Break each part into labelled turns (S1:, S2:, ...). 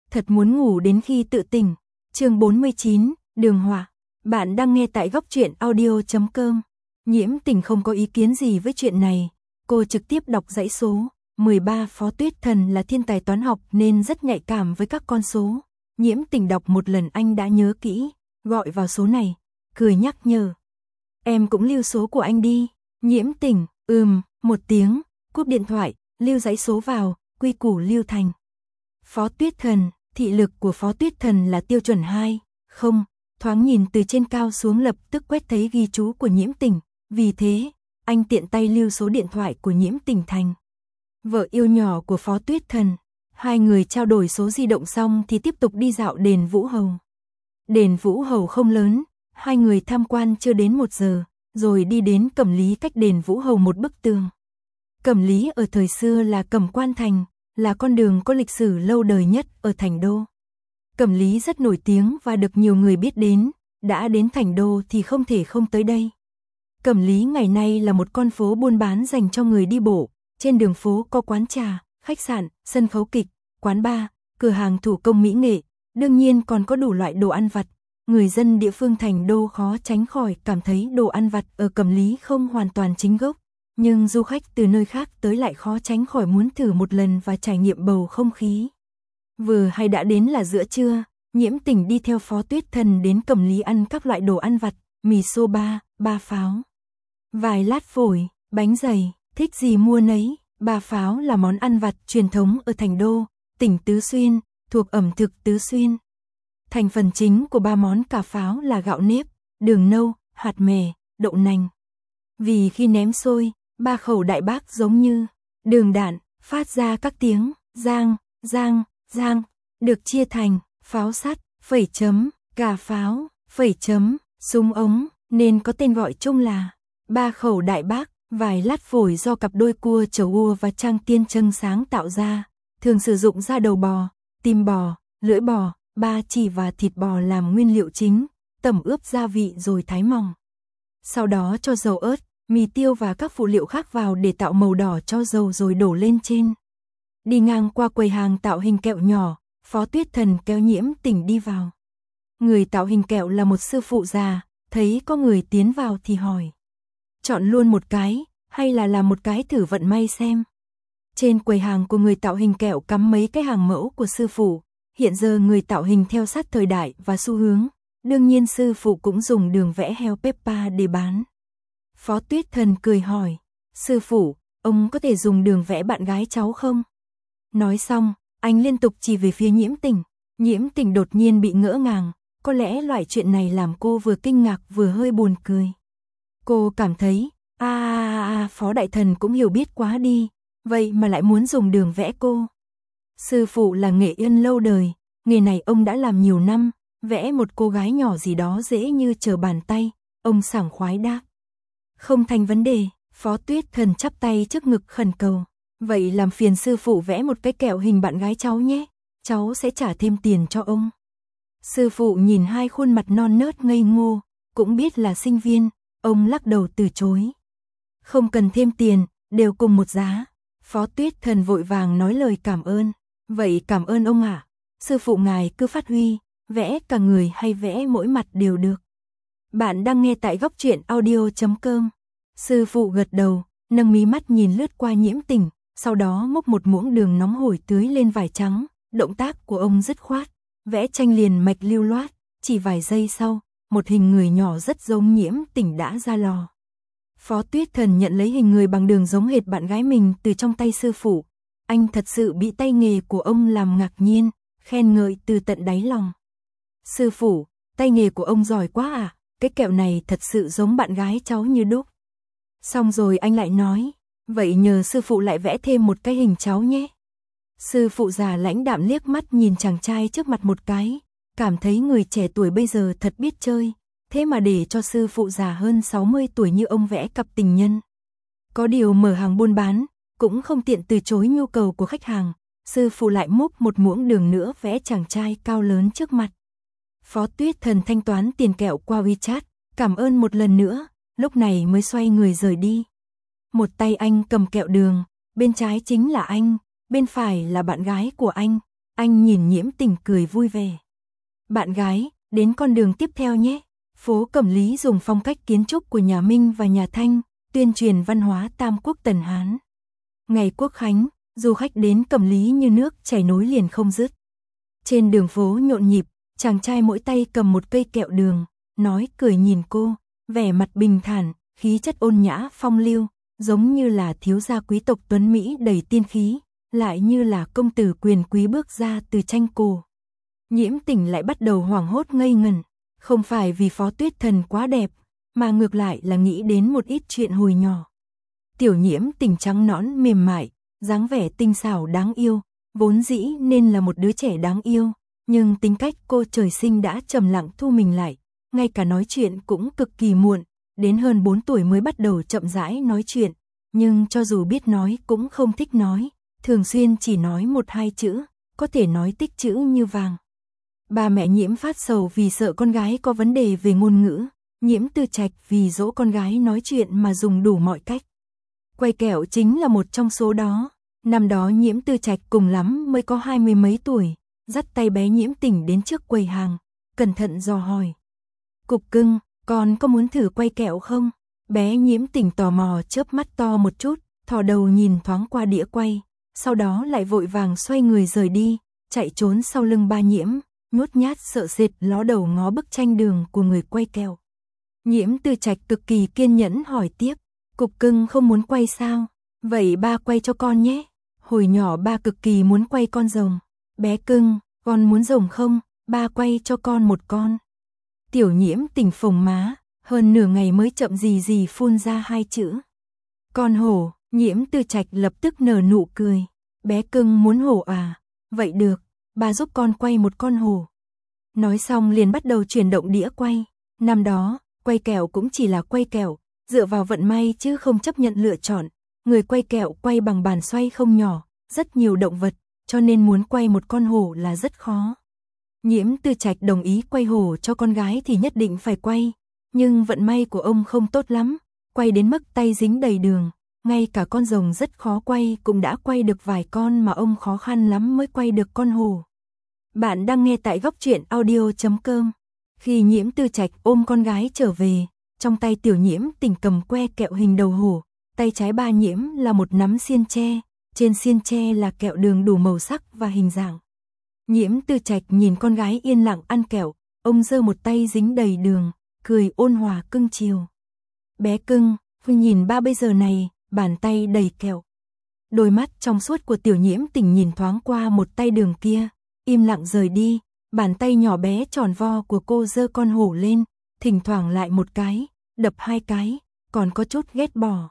S1: thật muốn ngủ đến khi tự tỉnh. Chương 49, Đường Hỏa. Bạn đang nghe tại góc truyện audio.com. Nhiễm Tình không có ý kiến gì với chuyện này, cô trực tiếp đọc dãy số. 13 Phó Tuyết Thần là thiên tài toán học nên rất nhạy cảm với các con số. Nhiễm Tình đọc một lần anh đã nhớ kỹ, gọi vào số này, cười nhắc nhở. Em cũng lưu số của anh đi. Nhiễm Tình, một tiếng, cúp điện thoại, lưu dãy số vào, quy củ lưu thành. Phó Tuyết Thần, thị lực của Phó Tuyết Thần là tiêu chuẩn 2, không, thoáng nhìn từ trên cao xuống lập tức quét thấy ghi chú của Nhiễm Tình, vì thế, anh tiện tay lưu số điện thoại của Nhiễm Tình thành vợ yêu nhỏ của Phó Tuyết Thần. Hai người trao đổi số di động xong thì tiếp tục đi dạo đền Vũ Hầu. Đền Vũ Hầu không lớn, hai người tham quan chưa đến 1 giờ, rồi đi đến Cẩm Lý cách đền Vũ Hầu một bức tường. Cẩm Lý ở thời xưa là Cẩm Quan Thành, là con đường có lịch sử lâu đời nhất ở Thành Đô. Cẩm Lý rất nổi tiếng và được nhiều người biết đến, đã đến Thành Đô thì không thể không tới đây. Cẩm Lý ngày nay là một con phố buôn bán dành cho người đi bộ, trên đường phố có quán trà, khách sạn, sân khấu kịch, quán bar, cửa hàng thủ công mỹ nghệ, đương nhiên còn có đủ loại đồ ăn vặt. Người dân địa phương Thành Đô khó tránh khỏi cảm thấy đồ ăn vặt ở Cẩm Lý không hoàn toàn chính gốc, nhưng du khách từ nơi khác tới lại khó tránh khỏi muốn thử một lần và trải nghiệm bầu không khí. Vừa hay đã đến là giữa trưa, Nhiễm Tình đi theo Phó Tuyết Thần đến Cẩm Lý ăn các loại đồ ăn vặt, mì soba, ba pháo, vài lát phổi, bánh dày, thích gì mua nấy. Ba pháo là món ăn vặt truyền thống ở Thành Đô, tỉnh Tứ Xuyên, thuộc ẩm thực Tứ Xuyên. Thành phần chính của ba món cà pháo là gạo nếp, đường nâu, hạt mè, đậu nành. Vì khi ném xôi, ba khẩu đại bác giống như đường đạn, phát ra các tiếng giang, giang, giang, được chia thành pháo sắt, phẩy chấm, cà pháo, phẩy chấm, súng ống, nên có tên gọi chung là ba khẩu đại bác. Vài lát phổi do cặp đôi cua Chầu Ua và Trang Tiên Trân sáng tạo ra, thường sử dụng da đầu bò, tim bò, lưỡi bò, ba chỉ và thịt bò làm nguyên liệu chính, tẩm ướp gia vị rồi thái mỏng. Sau đó cho dầu ớt, mì tiêu và các phụ liệu khác vào để tạo màu đỏ cho dầu rồi đổ lên trên. Đi ngang qua quầy hàng tạo hình kẹo nhỏ, Phó Tuyết Thần kéo Nhiễm Tình đi vào. Người tạo hình kẹo là một sư phụ già, thấy có người tiến vào thì hỏi. Chọn luôn một cái, hay là làm một cái thử vận may xem. Trên quầy hàng của người tạo hình kẹo cắm mấy cái hàng mẫu của sư phụ, hiện giờ người tạo hình theo sát thời đại và xu hướng, đương nhiên sư phụ cũng dùng đường vẽ heo Peppa để bán. Phó Tuyết Thần cười hỏi, sư phụ, ông có thể dùng đường vẽ bạn gái cháu không? Nói xong, anh liên tục chỉ về phía Nhiễm Tình. Nhiễm Tình đột nhiên bị ngỡ ngàng, có lẽ loại chuyện này làm cô vừa kinh ngạc vừa hơi buồn cười. Cô cảm thấy, Phó Đại Thần cũng hiểu biết quá đi, vậy mà lại muốn dùng đường vẽ cô. Sư phụ là nghệ nhân lâu đời, nghề này ông đã làm nhiều năm, vẽ một cô gái nhỏ gì đó dễ như trở bàn tay, ông sảng khoái đáp. Không thành vấn đề, Phó Tuyết Thần chắp tay trước ngực khẩn cầu. Vậy làm phiền sư phụ vẽ một cái kẹo hình bạn gái cháu nhé, cháu sẽ trả thêm tiền cho ông. Sư phụ nhìn hai khuôn mặt non nớt ngây ngô, cũng biết là sinh viên. Ông lắc đầu từ chối. Không cần thêm tiền, đều cùng một giá. Phó Tuyết Thần vội vàng nói lời cảm ơn. Vậy cảm ơn ông ạ. Sư phụ ngài cứ phát huy, vẽ cả người hay vẽ mỗi mặt đều được. Bạn đang nghe tại góc truyện audio.com. Sư phụ gật đầu, nâng mí mắt nhìn lướt qua Nhiễm Tình, sau đó múc một muỗng đường nóng hổi tưới lên vải trắng. Động tác của ông dứt khoát, vẽ tranh liền mạch lưu loát, chỉ vài giây sau. Một hình người nhỏ rất giống Nhiễm Tình đã ra lò. Phó Tuyết Thần nhận lấy hình người bằng đường giống hệt bạn gái mình từ trong tay sư phụ. Anh thật sự bị tay nghề của ông làm ngạc nhiên, khen ngợi từ tận đáy lòng. Sư phụ, tay nghề của ông giỏi quá à, cái kẹo này thật sự giống bạn gái cháu như đúc. Xong rồi anh lại nói, vậy nhờ sư phụ lại vẽ thêm một cái hình cháu nhé. Sư phụ già lãnh đạm liếc mắt nhìn chàng trai trước mặt một cái. Cảm thấy người trẻ tuổi bây giờ thật biết chơi, thế mà để cho sư phụ già hơn 60 tuổi như ông vẽ cặp tình nhân. Có điều mở hàng buôn bán, cũng không tiện từ chối nhu cầu của khách hàng, sư phụ lại múc một muỗng đường nữa vẽ chàng trai cao lớn trước mặt. Phó Tuyết Thần thanh toán tiền kẹo qua WeChat, cảm ơn một lần nữa, lúc này mới xoay người rời đi. Một tay anh cầm kẹo đường, bên trái chính là anh, bên phải là bạn gái của anh Anh nhìn Nhiễm Tình cười vui vẻ. Bạn gái, đến con đường tiếp theo nhé. Phố Cẩm Lý dùng phong cách kiến trúc của nhà Minh và nhà Thanh, tuyên truyền văn hóa Tam Quốc Tần Hán. Ngày Quốc khánh, du khách đến Cẩm Lý như nước chảy nối liền không dứt. Trên đường phố nhộn nhịp, chàng trai mỗi tay cầm một cây kẹo đường, nói cười nhìn cô, vẻ mặt bình thản, khí chất ôn nhã phong lưu, giống như là thiếu gia quý tộc tuấn Mỹ đầy tiên khí, lại như là công tử quyền quý bước ra từ tranh cổ. Nhiễm Tình lại bắt đầu hoảng hốt ngây ngẩn, không phải vì Phó Tuyết Thần quá đẹp, mà ngược lại là nghĩ đến một ít chuyện hồi nhỏ. Tiểu Nhiễm Tình trắng nõn mềm mại, dáng vẻ tinh xảo đáng yêu, vốn dĩ nên là một đứa trẻ đáng yêu, nhưng tính cách cô trời sinh đã trầm lặng thu mình lại, ngay cả nói chuyện cũng cực kỳ muộn, đến hơn 4 tuổi mới bắt đầu chậm rãi nói chuyện, nhưng cho dù biết nói cũng không thích nói, thường xuyên chỉ nói 1-2 chữ, có thể nói tích chữ như vàng. Ba mẹ Nhiễm phát sầu vì sợ con gái có vấn đề về ngôn ngữ, Nhiễm Tư Trạch vì dỗ con gái nói chuyện mà dùng đủ mọi cách. Quay kẹo chính là một trong số đó. Năm đó Nhiễm Tư Trạch cùng lắm mới có 20 mấy tuổi, dắt tay bé Nhiễm Tình đến trước quầy hàng, cẩn thận dò hỏi. Cục cưng, con có muốn thử quay kẹo không? Bé Nhiễm Tình tò mò chớp mắt to một chút, thò đầu nhìn thoáng qua đĩa quay, sau đó lại vội vàng xoay người rời đi, chạy trốn sau lưng ba Nhiễm, nhút nhát sợ sệt ló đầu ngó bức tranh đường của người quay kẹo. Nhiễm Tư Trạch cực kỳ kiên nhẫn hỏi tiếp, cục cưng không muốn quay sao? Vậy ba quay cho con nhé. Hồi nhỏ ba cực kỳ muốn quay con rồng. Bé cưng, con muốn rồng không? Ba quay cho con một con. Tiểu Nhiễm Tình phồng má, hơn nửa ngày mới chậm gì phun ra 2 chữ. Con hổ. Nhiễm Tư Trạch lập tức nở nụ cười. Bé cưng muốn hổ à? Vậy được, ba giúp con quay một con hổ. Nói xong liền bắt đầu chuyển động đĩa quay. Năm đó, quay kẹo cũng chỉ là quay kẹo, dựa vào vận may chứ không chấp nhận lựa chọn. Người quay kẹo quay bằng bàn xoay không nhỏ, rất nhiều động vật, cho nên muốn quay một con hổ là rất khó. Nhiễm Tư Trạch đồng ý quay hổ cho con gái thì nhất định phải quay, nhưng vận may của ông không tốt lắm, quay đến mức tay dính đầy đường, ngay cả con rồng rất khó quay cũng đã quay được vài con mà ông khó khăn lắm mới quay được con hổ. Bạn đang nghe tại góc truyện audio.com. Khi Nhiễm Tư Trạch ôm con gái trở về, trong tay Tiểu Nhiễm Tình cầm que kẹo hình đầu hổ, tay trái ba Nhiễm là một nắm xiên tre, trên xiên tre là kẹo đường đủ màu sắc và hình dạng. Nhiễm Tư Trạch nhìn con gái yên lặng ăn kẹo, ông giơ một tay dính đầy đường, cười ôn hòa cưng chiều. Bé cưng, nhìn ba bây giờ này, bàn tay đầy kẹo. Đôi mắt trong suốt của Tiểu Nhiễm Tình nhìn thoáng qua một tay đường kia, im lặng rời đi, bàn tay nhỏ bé tròn vo của cô giơ con hổ lên, thỉnh thoảng lại một cái, đập 2 cái, còn có chút ghét bỏ.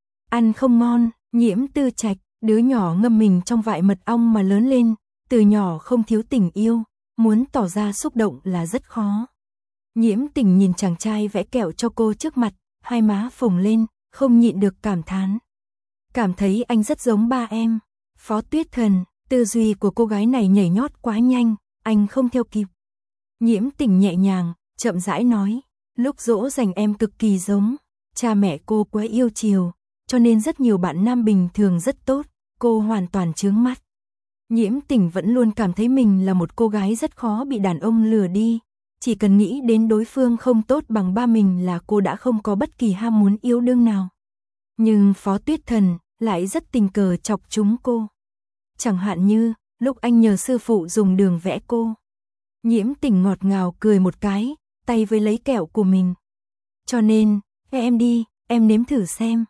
S1: Ăn không ngon, Nhiễm Tư Trạch, đứa nhỏ ngâm mình trong vại mật ong mà lớn lên, từ nhỏ không thiếu tình yêu, muốn tỏ ra xúc động là rất khó. Nhiễm Tình nhìn chàng trai vẽ kẹo cho cô trước mặt, hai má phồng lên, không nhịn được cảm thán. Cảm thấy anh rất giống ba em. Phó Tuyết Thần, tư duy của cô gái này nhảy nhót quá nhanh, anh không theo kịp. Nhiễm Tình nhẹ nhàng, chậm rãi nói, lúc dỗ dành em cực kỳ giống, cha mẹ cô quá yêu chiều, cho nên rất nhiều bạn nam bình thường rất tốt, cô hoàn toàn chướng mắt. Nhiễm Tình vẫn luôn cảm thấy mình là một cô gái rất khó bị đàn ông lừa đi, chỉ cần nghĩ đến đối phương không tốt bằng ba mình là cô đã không có bất kỳ ham muốn yêu đương nào. Nhưng Phó Tuyết Thần lại rất tình cờ chọc chúng cô. Chẳng hạn như, lúc anh nhờ sư phụ dùng đường vẽ cô. Nhiễm Tình ngọt ngào cười một cái, tay với lấy kẹo của mình. Cho nên, em đi, em nếm thử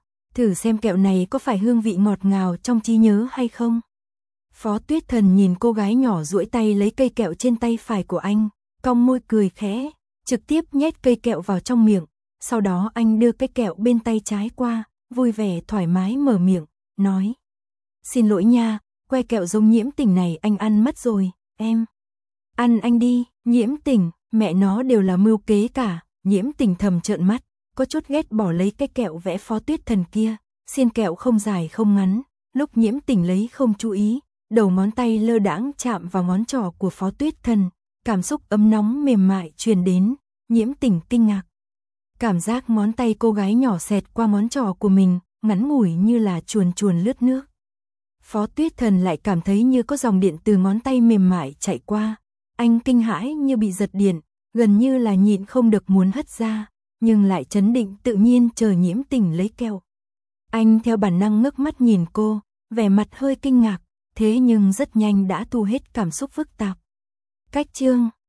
S1: xem kẹo này có phải hương vị ngọt ngào trong trí nhớ hay không. Phó Tuyết Thần nhìn cô gái nhỏ duỗi tay lấy cây kẹo trên tay phải của anh, cong môi cười khẽ, trực tiếp nhét cây kẹo vào trong miệng, sau đó anh đưa cái kẹo bên tay trái qua, vui vẻ thoải mái mở miệng, nói. Xin lỗi nha, que kẹo giống Nhiễm Tình này anh ăn mất rồi, em. Ăn anh đi, Nhiễm Tình, mẹ nó đều là mưu kế cả. Nhiễm Tình thầm trợn mắt, có chút ghét bỏ lấy cái kẹo vẽ Phó Tuyết Thần kia, xiên kẹo không dài không ngắn, lúc Nhiễm Tình lấy không chú ý, đầu ngón tay lơ đãng chạm vào ngón trỏ của Phó Tuyết Thần, cảm xúc ấm nóng mềm mại truyền đến, Nhiễm Tình kinh ngạc. Cảm giác ngón tay cô gái nhỏ xẹt qua ngón trỏ của mình, ngắn ngủi như là chuồn chuồn lướt nước. Phó Tuyết Thần lại cảm thấy như có dòng điện từ ngón tay mềm mại chạy qua. Anh kinh hãi như bị giật điện, gần như là nhịn không được muốn hất ra, nhưng lại trấn định tự nhiên chờ Nhiễm Tình lấy kẹo. Anh theo bản năng ngước mắt nhìn cô, vẻ mặt hơi kinh ngạc, thế nhưng rất nhanh đã thu hết cảm xúc phức tạp. Cách chương